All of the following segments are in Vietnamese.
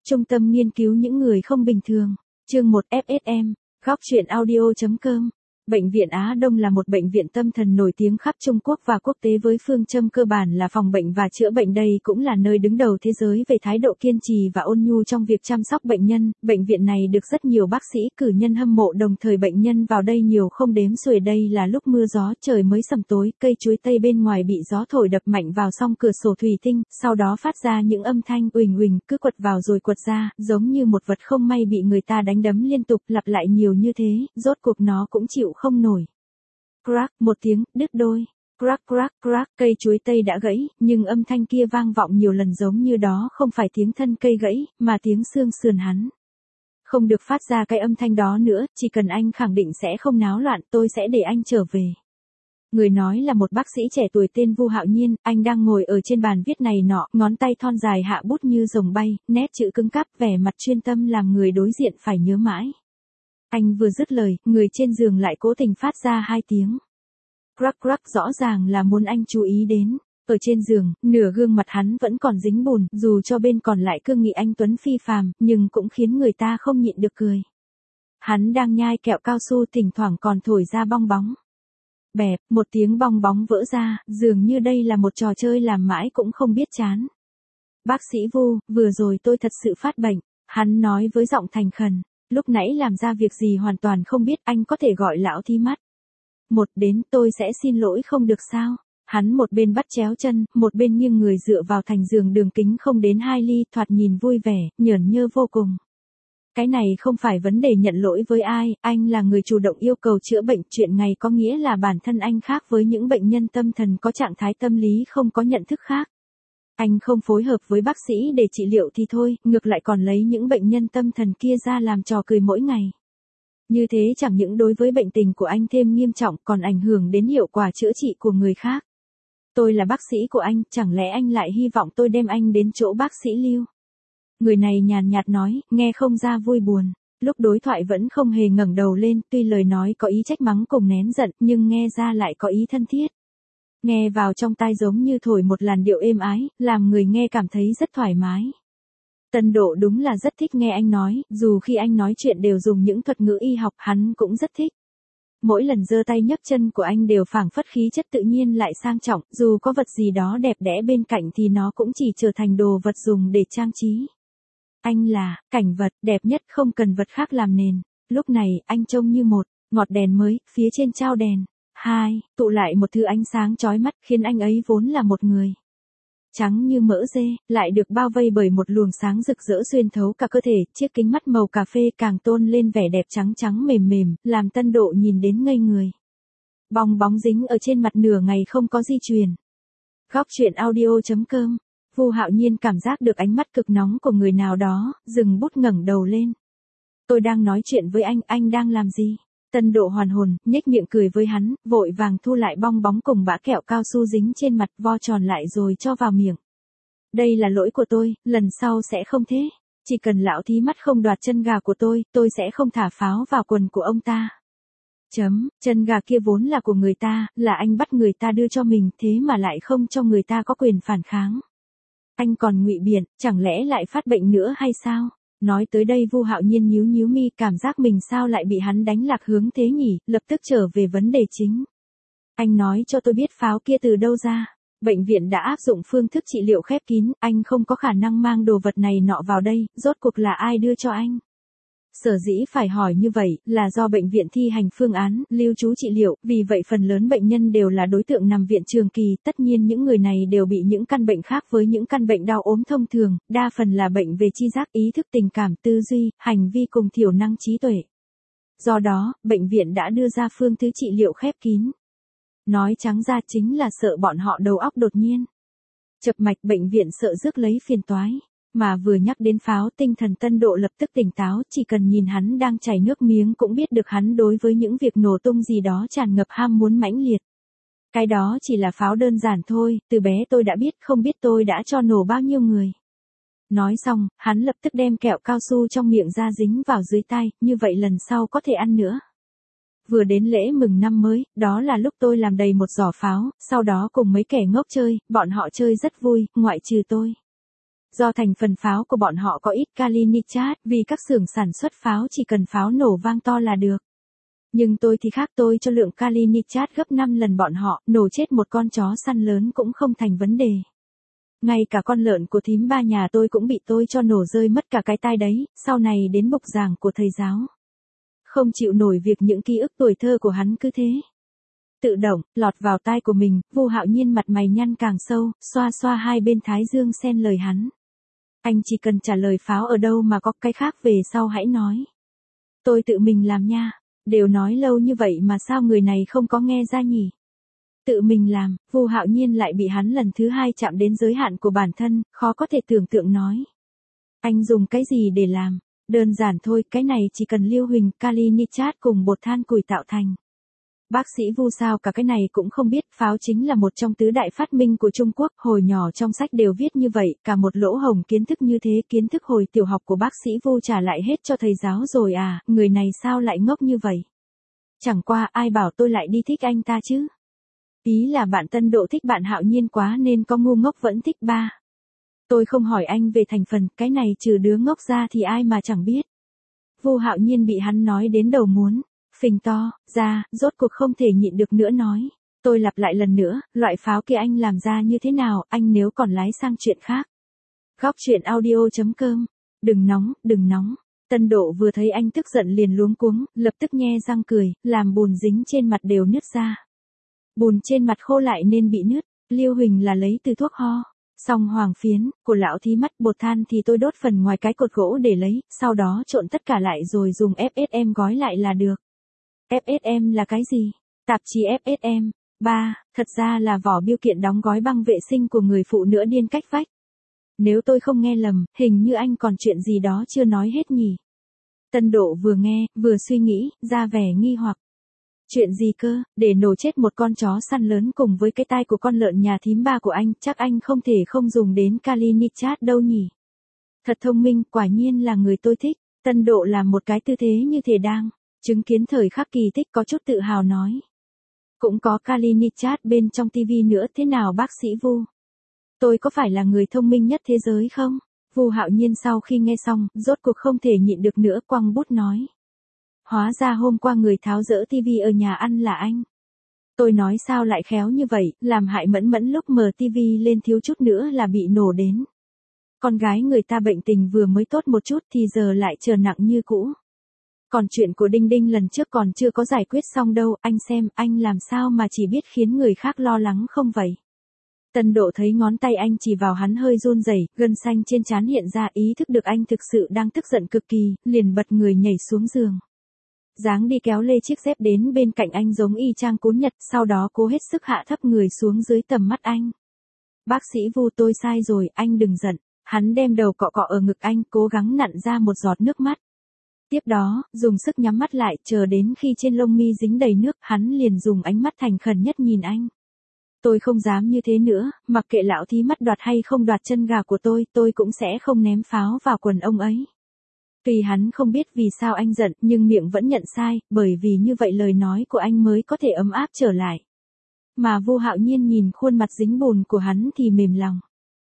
Trung tâm nghiên cứu những người không bình thường. Chương 1 FSM, góc truyện audio.com. Bệnh viện Á Đông là một bệnh viện tâm thần nổi tiếng khắp Trung Quốc và quốc tế với phương châm cơ bản là phòng bệnh và chữa bệnh. Đây cũng là nơi đứng đầu thế giới về thái độ kiên trì và ôn nhu trong việc chăm sóc bệnh nhân. Bệnh viện này được rất nhiều bác sĩ cử nhân hâm mộ, đồng thời bệnh nhân vào đây nhiều không đếm xuể. Đây là lúc mưa gió, trời mới sầm tối, cây chuối tây bên ngoài bị gió thổi đập mạnh vào song cửa sổ thủy tinh, sau đó phát ra những âm thanh uỳnh uỳnh, cứ quật vào rồi quật ra, giống như một vật không may bị người ta đánh đấm liên tục, lặp lại nhiều như thế, rốt cuộc nó cũng chịu không nổi. Crack, một tiếng, đứt đôi. Crack crack crack, cây chuối tây đã gãy, nhưng âm thanh kia vang vọng nhiều lần giống như đó không phải tiếng thân cây gãy, mà tiếng xương sườn hắn. Không được phát ra cái âm thanh đó nữa, chỉ cần anh khẳng định sẽ không náo loạn, tôi sẽ để anh trở về. Người nói là một bác sĩ trẻ tuổi tên Vu Hạo Nhiên, anh đang ngồi ở trên bàn viết này nọ, ngón tay thon dài hạ bút như rồng bay, nét chữ cứng cáp, vẻ mặt chuyên tâm làm người đối diện phải nhớ mãi. Anh vừa dứt lời, người trên giường lại cố tình phát ra hai tiếng. Crack crack, rõ ràng là muốn anh chú ý đến. Ở trên giường, nửa gương mặt hắn vẫn còn dính bùn, dù cho bên còn lại cương nghị anh tuấn phi phàm, nhưng cũng khiến người ta không nhịn được cười. Hắn đang nhai kẹo cao su, thỉnh thoảng còn thổi ra bong bóng. Bẹp, một tiếng bong bóng vỡ ra, dường như đây là một trò chơi làm mãi cũng không biết chán. Bác sĩ Vu, vừa rồi tôi thật sự phát bệnh, hắn nói với giọng thành khẩn. Lúc nãy làm ra việc gì hoàn toàn không biết, anh có thể gọi lão thi mắt. Một đến, tôi sẽ xin lỗi không được sao? Hắn một bên bắt chéo chân, một bên nghiêng người dựa vào thành giường đường kính không đến 2 ly, thoạt nhìn vui vẻ, nhởn nhơ vô cùng. Cái này không phải vấn đề nhận lỗi với ai, anh là người chủ động yêu cầu chữa bệnh, chuyện này có nghĩa là bản thân anh khác với những bệnh nhân tâm thần có trạng thái tâm lý không có nhận thức khác. Anh không phối hợp với bác sĩ để trị liệu thì thôi, ngược lại còn lấy những bệnh nhân tâm thần kia ra làm trò cười mỗi ngày. Như thế chẳng những đối với bệnh tình của anh thêm nghiêm trọng, còn ảnh hưởng đến hiệu quả chữa trị của người khác. Tôi là bác sĩ của anh, chẳng lẽ anh lại hy vọng tôi đem anh đến chỗ bác sĩ Lưu? Người này nhàn nhạt nói, nghe không ra vui buồn. Lúc đối thoại vẫn không hề ngẩng đầu lên, tuy lời nói có ý trách mắng cùng nén giận, nhưng nghe ra lại có ý thân thiết. Nghe vào trong tai giống như thổi một làn điệu êm ái, làm người nghe cảm thấy rất thoải mái. Tân Độ đúng là rất thích nghe anh nói, dù khi anh nói chuyện đều dùng những thuật ngữ y học, hắn cũng rất thích. Mỗi lần giơ tay nhấc chân của anh đều phảng phất khí chất tự nhiên lại sang trọng, dù có vật gì đó đẹp đẽ bên cạnh thì nó cũng chỉ trở thành đồ vật dùng để trang trí. Anh là cảnh vật đẹp nhất, không cần vật khác làm nền. Lúc này, anh trông như một ngọt đèn mới, phía trên trao đèn. 2, tụ lại một thứ ánh sáng chói mắt, khiến anh ấy vốn là một người trắng như mỡ dê, lại được bao vây bởi một luồng sáng rực rỡ xuyên thấu cả cơ thể, chiếc kính mắt màu cà phê càng tôn lên vẻ đẹp trắng trắng mềm mềm, làm Tân Độ nhìn đến ngây người. Bong bóng dính ở trên mặt nửa ngày không có di truyền. Góc truyện audio.com. Vu Hạo Nhiên cảm giác được ánh mắt cực nóng của người nào đó, dừng bút ngẩng đầu lên. Tôi đang nói chuyện với anh đang làm gì? Tân Độ hoàn hồn, nhếch miệng cười với hắn, vội vàng thu lại bong bóng cùng bã kẹo cao su dính trên mặt, vo tròn lại rồi cho vào miệng. Đây là lỗi của tôi, lần sau sẽ không thế. Chỉ cần lão thí mắt không đoạt chân gà của tôi sẽ không thả pháo vào quần của ông ta. Chân gà kia vốn là của người ta, là anh bắt người ta đưa cho mình, thế mà lại không cho người ta có quyền phản kháng. Anh còn ngụy biện, chẳng lẽ lại phát bệnh nữa hay sao? Nói tới đây Vu Hạo Nhiên nhíu nhíu mi, cảm giác mình sao lại bị hắn đánh lạc hướng thế nhỉ, lập tức trở về vấn đề chính. Anh nói cho tôi biết pháo kia từ đâu ra. Bệnh viện đã áp dụng phương thức trị liệu khép kín, anh không có khả năng mang đồ vật này nọ vào đây, rốt cuộc là ai đưa cho anh? Sở dĩ phải hỏi như vậy, là do bệnh viện thi hành phương án lưu trú trị liệu, vì vậy phần lớn bệnh nhân đều là đối tượng nằm viện trường kỳ, tất nhiên những người này đều bị những căn bệnh khác với những căn bệnh đau ốm thông thường, đa phần là bệnh về tri giác, ý thức, tình cảm, tư duy, hành vi cùng thiểu năng trí tuệ. Do đó, bệnh viện đã đưa ra phương thức trị liệu khép kín. Nói trắng ra chính là sợ bọn họ đầu óc đột nhiên chập mạch, bệnh viện sợ rước lấy phiền toái. Mà vừa nhắc đến pháo, tinh thần Tân Độ lập tức tỉnh táo, chỉ cần nhìn hắn đang chảy nước miếng cũng biết được hắn đối với những việc nổ tung gì đó tràn ngập ham muốn mãnh liệt. Cái đó chỉ là pháo đơn giản thôi, từ bé tôi đã biết, không biết tôi đã cho nổ bao nhiêu người. Nói xong, hắn lập tức đem kẹo cao su trong miệng ra dính vào dưới tay, như vậy lần sau có thể ăn nữa. Vừa đến lễ mừng năm mới, đó là lúc tôi làm đầy một giỏ pháo, sau đó cùng mấy kẻ ngốc chơi, bọn họ chơi rất vui, ngoại trừ tôi. Do thành phần pháo của bọn họ có ít kali nitrat, vì các xưởng sản xuất pháo chỉ cần pháo nổ vang to là được. Nhưng tôi thì khác, tôi cho lượng kali nitrat gấp 5 lần bọn họ, nổ chết một con chó săn lớn cũng không thành vấn đề. Ngay cả con lợn của thím ba nhà tôi cũng bị tôi cho nổ rơi mất cả cái tai đấy, sau này đến bục giảng của thầy giáo. Không chịu nổi việc những ký ức tuổi thơ của hắn cứ thế tự động lọt vào tai của mình, Vu Hạo Nhiên mặt mày nhăn càng sâu, xoa xoa hai bên thái dương xen lời hắn. Anh chỉ cần trả lời pháo ở đâu mà có cái khác về sau hãy nói. Tôi tự mình làm nha, đều nói lâu như vậy mà sao người này không có nghe ra nhỉ? Tự mình làm, Vu Hạo Nhiên lại bị hắn lần thứ hai chạm đến giới hạn của bản thân, khó có thể tưởng tượng nói. Anh dùng cái gì để làm? Đơn giản thôi, cái này chỉ cần lưu huỳnh, kali nitrat cùng bột than củi tạo thành. Bác sĩ Vu sao cả cái này cũng không biết, pháo chính là một trong tứ đại phát minh của Trung Quốc, hồi nhỏ trong sách đều viết như vậy, cả một lỗ hổng kiến thức như thế, kiến thức hồi tiểu học của bác sĩ Vu trả lại hết cho thầy giáo rồi à, người này sao lại ngốc như vậy? Chẳng qua ai bảo tôi lại đi thích anh ta chứ? Ý là bạn Tân Độ thích bạn Hạo Nhiên quá nên có ngu ngốc vẫn thích ba. Tôi không hỏi anh về thành phần, cái này trừ đứa ngốc ra thì ai mà chẳng biết. Vu Hạo Nhiên bị hắn nói đến đầu muốn phình to ra, rốt cuộc không thể nhịn được nữa nói. Tôi lặp lại lần nữa, loại pháo kia anh làm ra như thế nào, anh nếu còn lái sang chuyện khác. Góc chuyện audio.com. Đừng nóng, đừng nóng. Tân Độ vừa thấy anh tức giận liền luống cuống, lập tức nhe răng cười, làm bùn dính trên mặt đều nứt ra. Bùn trên mặt khô lại nên bị nứt, lưu huỳnh là lấy từ thuốc ho. Xong hoàng phiến, của lão thí mắt, bột than thì tôi đốt phần ngoài cái cột gỗ để lấy, sau đó trộn tất cả lại rồi dùng FSM gói lại là được. FSM là cái gì? Tạp chí FSM. 3. Thật ra là vỏ bưu kiện đóng gói băng vệ sinh của người phụ nữ điên cách vách. Nếu tôi không nghe lầm, hình như anh còn chuyện gì đó chưa nói hết nhỉ? Tân Độ vừa nghe, vừa suy nghĩ, ra vẻ nghi hoặc. Chuyện gì cơ, để nổ chết một con chó săn lớn cùng với cái tai của con lợn nhà thím ba của anh, chắc anh không thể không dùng đến kali nitrat đâu nhỉ? Thật thông minh, quả nhiên là người tôi thích. Tân Độ làm một cái tư thế như thể đang chứng kiến thời khắc kỳ tích, có chút tự hào nói. Cũng có kali nitrat bên trong tivi nữa, thế nào bác sĩ Vu? Tôi có phải là người thông minh nhất thế giới không? Vu Hạo Nhiên sau khi nghe xong, rốt cuộc không thể nhịn được nữa, quăng bút nói. Hóa ra hôm qua người tháo dỡ tivi ở nhà ăn là anh. Tôi nói sao lại khéo như vậy, làm hại Mẫn Mẫn lúc mở tivi lên thiếu chút nữa là bị nổ đến. Con gái người ta bệnh tình vừa mới tốt một chút thì giờ lại trở nặng như cũ. Còn chuyện của Đinh Đinh lần trước còn chưa có giải quyết xong đâu, anh xem, anh làm sao mà chỉ biết khiến người khác lo lắng không vậy? Tân Độ thấy ngón tay anh chỉ vào hắn hơi run rẩy, gân xanh trên trán hiện ra, ý thức được anh thực sự đang tức giận cực kỳ, liền bật người nhảy xuống giường. Dáng đi kéo lê chiếc dép đến bên cạnh anh giống y chang cún Nhật, sau đó cố hết sức hạ thấp người xuống dưới tầm mắt anh. Bác sĩ Vu, tôi sai rồi, anh đừng giận. Hắn đem đầu cọ cọ ở ngực anh, cố gắng nặn ra một giọt nước mắt. Tiếp đó, dùng sức nhắm mắt lại, chờ đến khi trên lông mi dính đầy nước, hắn liền dùng ánh mắt thành khẩn nhất nhìn anh. Tôi không dám như thế nữa, mặc kệ lão thí mắt đoạt hay không đoạt chân gà của tôi cũng sẽ không ném pháo vào quần ông ấy. Tuy hắn không biết vì sao anh giận, nhưng miệng vẫn nhận sai, bởi vì như vậy lời nói của anh mới có thể ấm áp trở lại. Mà Vu Hạo Nhiên nhìn khuôn mặt dính bùn của hắn thì mềm lòng.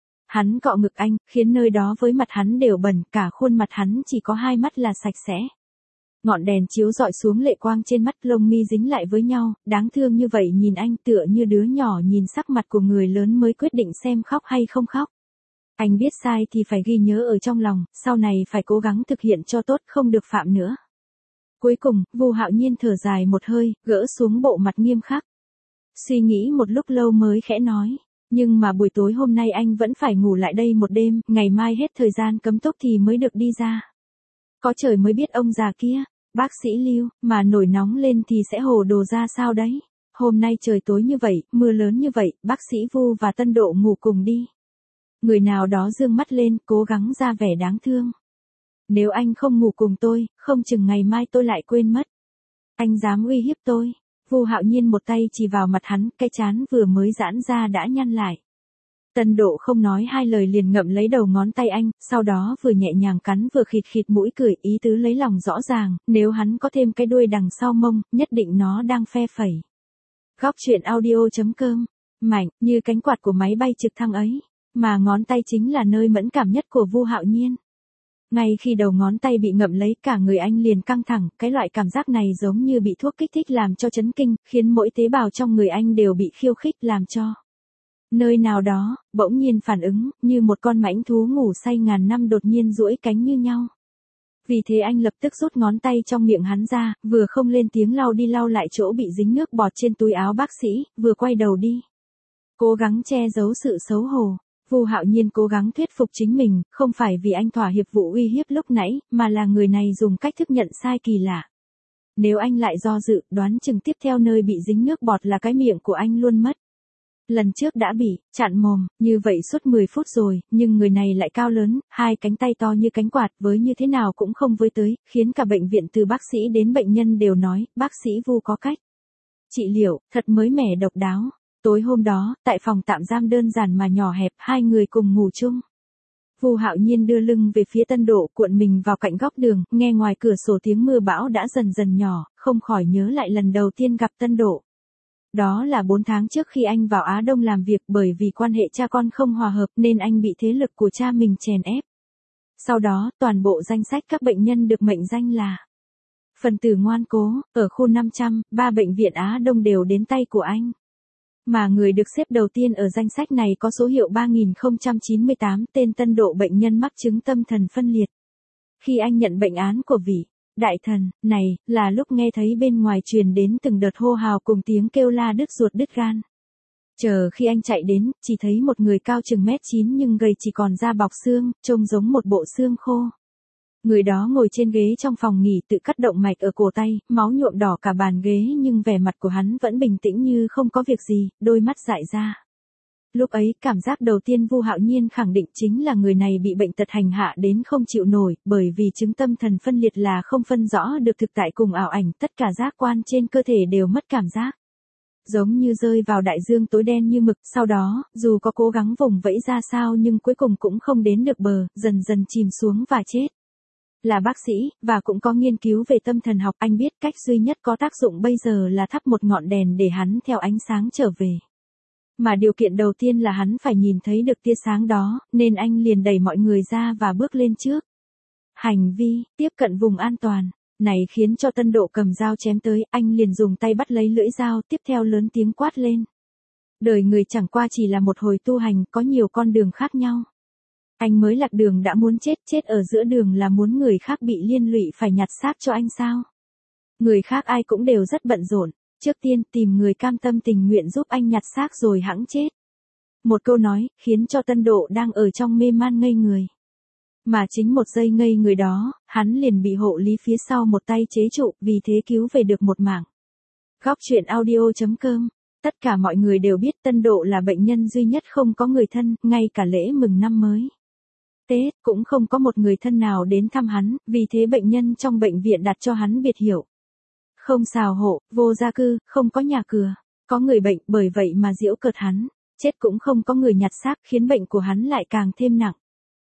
Hắn cọ ngực anh, khiến nơi đó với mặt hắn đều bẩn, cả khuôn mặt hắn chỉ có hai mắt là sạch sẽ. Ngọn đèn chiếu rọi xuống lệ quang trên mắt, lông mi dính lại với nhau, đáng thương như vậy nhìn anh tựa như đứa nhỏ nhìn sắc mặt của người lớn mới quyết định xem khóc hay không khóc. Anh biết sai thì phải ghi nhớ ở trong lòng, sau này phải cố gắng thực hiện cho tốt, không được phạm nữa. Cuối cùng, Vu Hạo Nhiên thở dài một hơi, gỡ xuống bộ mặt nghiêm khắc. Suy nghĩ một lúc lâu mới khẽ nói. Nhưng mà buổi tối hôm nay anh vẫn phải ngủ lại đây một đêm, ngày mai hết thời gian cấm túc thì mới được đi ra. Có trời mới biết ông già kia, bác sĩ Lưu, mà nổi nóng lên thì sẽ hồ đồ ra sao đấy. Hôm nay trời tối như vậy, mưa lớn như vậy, bác sĩ Vu và Tân Độ ngủ cùng đi. Người nào đó dương mắt lên, cố gắng ra vẻ đáng thương. Nếu anh không ngủ cùng tôi, không chừng ngày mai tôi lại quên mất. Anh dám uy hiếp tôi. Vu Hạo Nhiên một tay chỉ vào mặt hắn, cái trán vừa mới giãn ra đã nhăn lại. Tân Độ không nói hai lời liền ngậm lấy đầu ngón tay anh, sau đó vừa nhẹ nhàng cắn vừa khịt khịt mũi cười, ý tứ lấy lòng rõ ràng, nếu hắn có thêm cái đuôi đằng sau mông, nhất định nó đang phe phẩy. Góc chuyện audio.com. Mạnh, như cánh quạt của máy bay trực thăng ấy. Mà ngón tay chính là nơi mẫn cảm nhất của Vu Hạo Nhiên. Ngay khi đầu ngón tay bị ngậm lấy, cả người anh liền căng thẳng, cái loại cảm giác này giống như bị thuốc kích thích làm cho chấn kinh, khiến mỗi tế bào trong người anh đều bị khiêu khích, làm cho nơi nào đó bỗng nhiên phản ứng, như một con mãnh thú ngủ say ngàn năm đột nhiên duỗi cánh như nhau. Vì thế anh lập tức rút ngón tay trong miệng hắn ra, vừa không lên tiếng lau đi lau lại chỗ bị dính nước bọt trên túi áo bác sĩ, vừa quay đầu đi, cố gắng che giấu sự xấu hổ. Vu Hạo Nhiên cố gắng thuyết phục chính mình, không phải vì anh thỏa hiệp vụ uy hiếp lúc nãy, mà là người này dùng cách thức nhận sai kỳ lạ. Nếu anh lại do dự, đoán chừng tiếp theo nơi bị dính nước bọt là cái miệng của anh luôn mất. Lần trước đã bị chặn mồm, như vậy suốt 10 phút rồi, nhưng người này lại cao lớn, hai cánh tay to như cánh quạt, với như thế nào cũng không với tới, khiến cả bệnh viện từ bác sĩ đến bệnh nhân đều nói, bác sĩ Vu có cách trị liệu thật mới mẻ độc đáo. Tối hôm đó, tại phòng tạm giam đơn giản mà nhỏ hẹp, hai người cùng ngủ chung. Vu Hạo Nhiên đưa lưng về phía Tân Độ, cuộn mình vào cạnh góc đường, nghe ngoài cửa sổ tiếng mưa bão đã dần dần nhỏ, không khỏi nhớ lại lần đầu tiên gặp Tân Độ. Đó là 4 tháng trước khi anh vào Á Đông làm việc, bởi vì quan hệ cha con không hòa hợp nên anh bị thế lực của cha mình chèn ép. Sau đó, toàn bộ danh sách các bệnh nhân được mệnh danh là phần tử ngoan cố, ở khu 500, 3 bệnh viện Á Đông đều đến tay của anh. Mà người được xếp đầu tiên ở danh sách này có số hiệu 3098, tên Tân Độ, bệnh nhân mắc chứng tâm thần phân liệt. Khi anh nhận bệnh án của vị đại thần này, là lúc nghe thấy bên ngoài truyền đến từng đợt hô hào cùng tiếng kêu la đứt ruột đứt gan. Chờ khi anh chạy đến, chỉ thấy một người cao chừng 1m9 nhưng gầy chỉ còn da bọc xương, trông giống một bộ xương khô. Người đó ngồi trên ghế trong phòng nghỉ, tự cắt động mạch ở cổ tay, máu nhuộm đỏ cả bàn ghế, nhưng vẻ mặt của hắn vẫn bình tĩnh như không có việc gì, đôi mắt dại ra. Lúc ấy, cảm giác đầu tiên Vu Hạo Nhiên khẳng định chính là người này bị bệnh tật hành hạ đến không chịu nổi, bởi vì chứng tâm thần phân liệt là không phân rõ được thực tại cùng ảo ảnh, tất cả giác quan trên cơ thể đều mất cảm giác. Giống như rơi vào đại dương tối đen như mực, sau đó, dù có cố gắng vùng vẫy ra sao nhưng cuối cùng cũng không đến được bờ, dần dần chìm xuống và chết. Là bác sĩ, và cũng có nghiên cứu về tâm thần học, anh biết cách duy nhất có tác dụng bây giờ là thắp một ngọn đèn để hắn theo ánh sáng trở về. Mà điều kiện đầu tiên là hắn phải nhìn thấy được tia sáng đó, nên anh liền đẩy mọi người ra và bước lên trước. Hành vi tiếp cận vùng an toàn này khiến cho Tân Độ cầm dao chém tới, anh liền dùng tay bắt lấy lưỡi dao, tiếp theo lớn tiếng quát lên. Đời người chẳng qua chỉ là một hồi tu hành, có nhiều con đường khác nhau. Anh mới lạc đường đã muốn chết, chết ở giữa đường là muốn người khác bị liên lụy phải nhặt xác cho anh sao? Người khác ai cũng đều rất bận rộn, trước tiên tìm người cam tâm tình nguyện giúp anh nhặt xác rồi hẵng chết. Một câu nói, khiến cho Tân Độ đang ở trong mê man ngây người. Mà chính một giây ngây người đó, hắn liền bị hộ lý phía sau một tay chế trụ, vì thế cứu về được một mạng. Góc truyện audio.com. Tất cả mọi người đều biết Tân Độ là bệnh nhân duy nhất không có người thân, ngay cả lễ mừng năm mới Tết, cũng không có một người thân nào đến thăm hắn, vì thế bệnh nhân trong bệnh viện đặt cho hắn biệt hiệu. Không xào hộ, vô gia cư, không có nhà cửa, có người bệnh, bởi vậy mà giễu cợt hắn. Chết cũng không có người nhặt xác, khiến bệnh của hắn lại càng thêm nặng.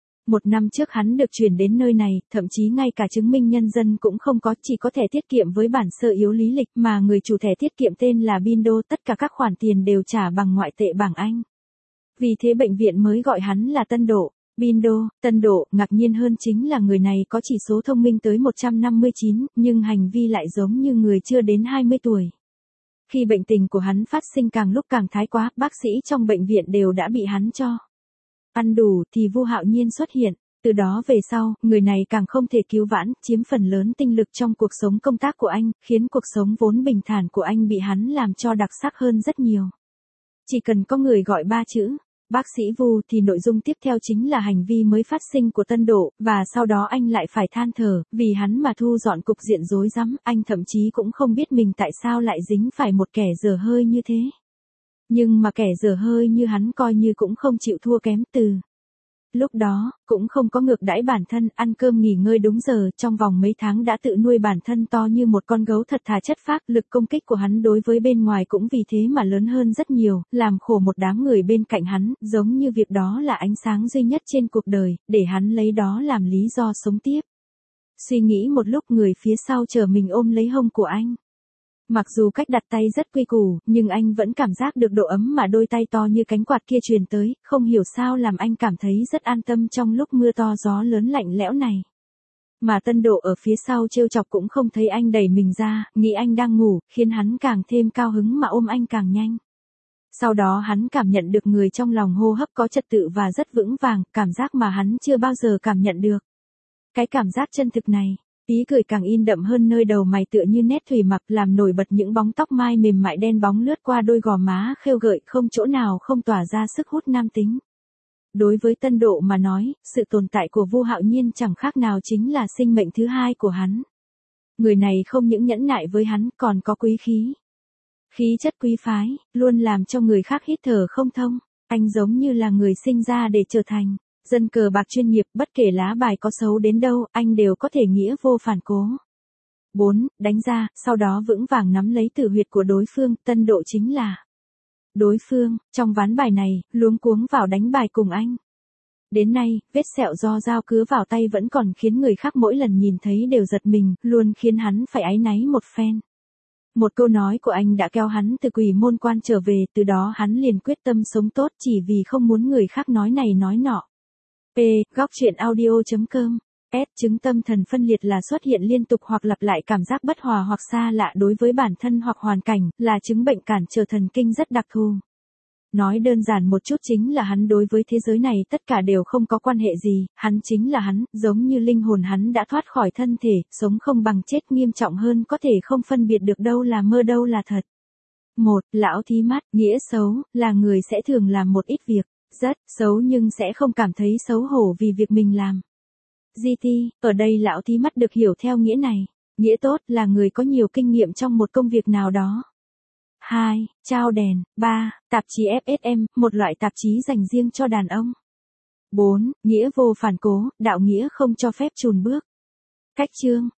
1 năm trước hắn được chuyển đến nơi này, thậm chí ngay cả chứng minh nhân dân cũng không có, chỉ có thẻ tiết kiệm với bản sơ yếu lý lịch, mà người chủ thẻ tiết kiệm tên là Bindo, tất cả các khoản tiền đều trả bằng ngoại tệ bảng Anh. Vì thế bệnh viện mới gọi hắn là Tân Độ. Bindo, Tân Độ, ngạc nhiên hơn chính là người này có chỉ số thông minh tới 159, nhưng hành vi lại giống như người chưa đến 20 tuổi. Khi bệnh tình của hắn phát sinh càng lúc càng thái quá, bác sĩ trong bệnh viện đều đã bị hắn cho ăn đủ, thì Vu Hạo Nhiên xuất hiện. Từ đó về sau, người này càng không thể cứu vãn, chiếm phần lớn tinh lực trong cuộc sống công tác của anh, khiến cuộc sống vốn bình thản của anh bị hắn làm cho đặc sắc hơn rất nhiều. Chỉ cần có người gọi 3 chữ bác sĩ Vu thì nội dung tiếp theo chính là hành vi mới phát sinh của Tân Độ, và sau đó anh lại phải than thở, vì hắn mà thu dọn cục diện rối rắm, anh thậm chí cũng không biết mình tại sao lại dính phải một kẻ dở hơi như thế. Nhưng mà kẻ dở hơi như hắn coi như cũng không chịu thua kém, từ lúc đó, cũng không có ngược đãi bản thân, ăn cơm nghỉ ngơi đúng giờ, trong vòng mấy tháng đã tự nuôi bản thân to như một con gấu thật thà chất phác, lực công kích của hắn đối với bên ngoài cũng vì thế mà lớn hơn rất nhiều, làm khổ một đám người bên cạnh hắn, giống như việc đó là ánh sáng duy nhất trên cuộc đời, để hắn lấy đó làm lý do sống tiếp. Suy nghĩ một lúc, người phía sau chờ mình ôm lấy hông của anh. Mặc dù cách đặt tay rất quy củ, nhưng anh vẫn cảm giác được độ ấm mà đôi tay to như cánh quạt kia truyền tới, không hiểu sao làm anh cảm thấy rất an tâm trong lúc mưa to gió lớn lạnh lẽo này. Mà Tân Độ ở phía sau trêu chọc cũng không thấy anh đẩy mình ra, nghĩ anh đang ngủ, khiến hắn càng thêm cao hứng mà ôm anh càng nhanh. Sau đó hắn cảm nhận được người trong lòng hô hấp có trật tự và rất vững vàng, cảm giác mà hắn chưa bao giờ cảm nhận được. Cái cảm giác chân thực này, ý cười càng in đậm hơn nơi đầu mày tựa như nét thủy mặc làm nổi bật những bóng tóc mai mềm mại đen bóng lướt qua đôi gò má khêu gợi không chỗ nào không tỏa ra sức hút nam tính. Đối với Tân Độ mà nói, sự tồn tại của Vu Hạo Nhiên chẳng khác nào chính là sinh mệnh thứ hai của hắn. Người này không những nhẫn nại với hắn còn có quý khí. Khí chất quý phái, luôn làm cho người khác hít thở không thông. Anh giống như là người sinh ra để trở thành dân cờ bạc chuyên nghiệp, bất kể lá bài có xấu đến đâu, anh đều có thể nghĩa vô phản cố. 4. Đánh ra, sau đó vững vàng nắm lấy tử huyệt của đối phương, Tân Độ chính là đối phương, trong ván bài này, luống cuống vào đánh bài cùng anh. Đến nay, vết sẹo do dao cứa vào tay vẫn còn khiến người khác mỗi lần nhìn thấy đều giật mình, luôn khiến hắn phải áy náy một phen. Một câu nói của anh đã kéo hắn từ quỷ môn quan trở về, từ đó hắn liền quyết tâm sống tốt chỉ vì không muốn người khác nói này nói nọ. P. Góc truyện audio.com. S. Chứng tâm thần phân liệt là xuất hiện liên tục hoặc lặp lại cảm giác bất hòa hoặc xa lạ đối với bản thân hoặc hoàn cảnh, là chứng bệnh cản trở thần kinh rất đặc thù. Nói đơn giản một chút chính là hắn đối với thế giới này tất cả đều không có quan hệ gì, hắn chính là hắn, giống như linh hồn hắn đã thoát khỏi thân thể, sống không bằng chết, nghiêm trọng hơn có thể không phân biệt được đâu là mơ đâu là thật. 1. Lão thí mắt, nghĩa xấu, là người sẽ thường làm một ít việc rất xấu nhưng sẽ không cảm thấy xấu hổ vì việc mình làm. GT, ở đây lão thí mắt được hiểu theo nghĩa này. Nghĩa tốt là người có nhiều kinh nghiệm trong một công việc nào đó. 2. Trao đèn. 3. Tạp chí FSM, một loại tạp chí dành riêng cho đàn ông. 4. Nghĩa vô phản cố, đạo nghĩa không cho phép chùn bước. Cách chương.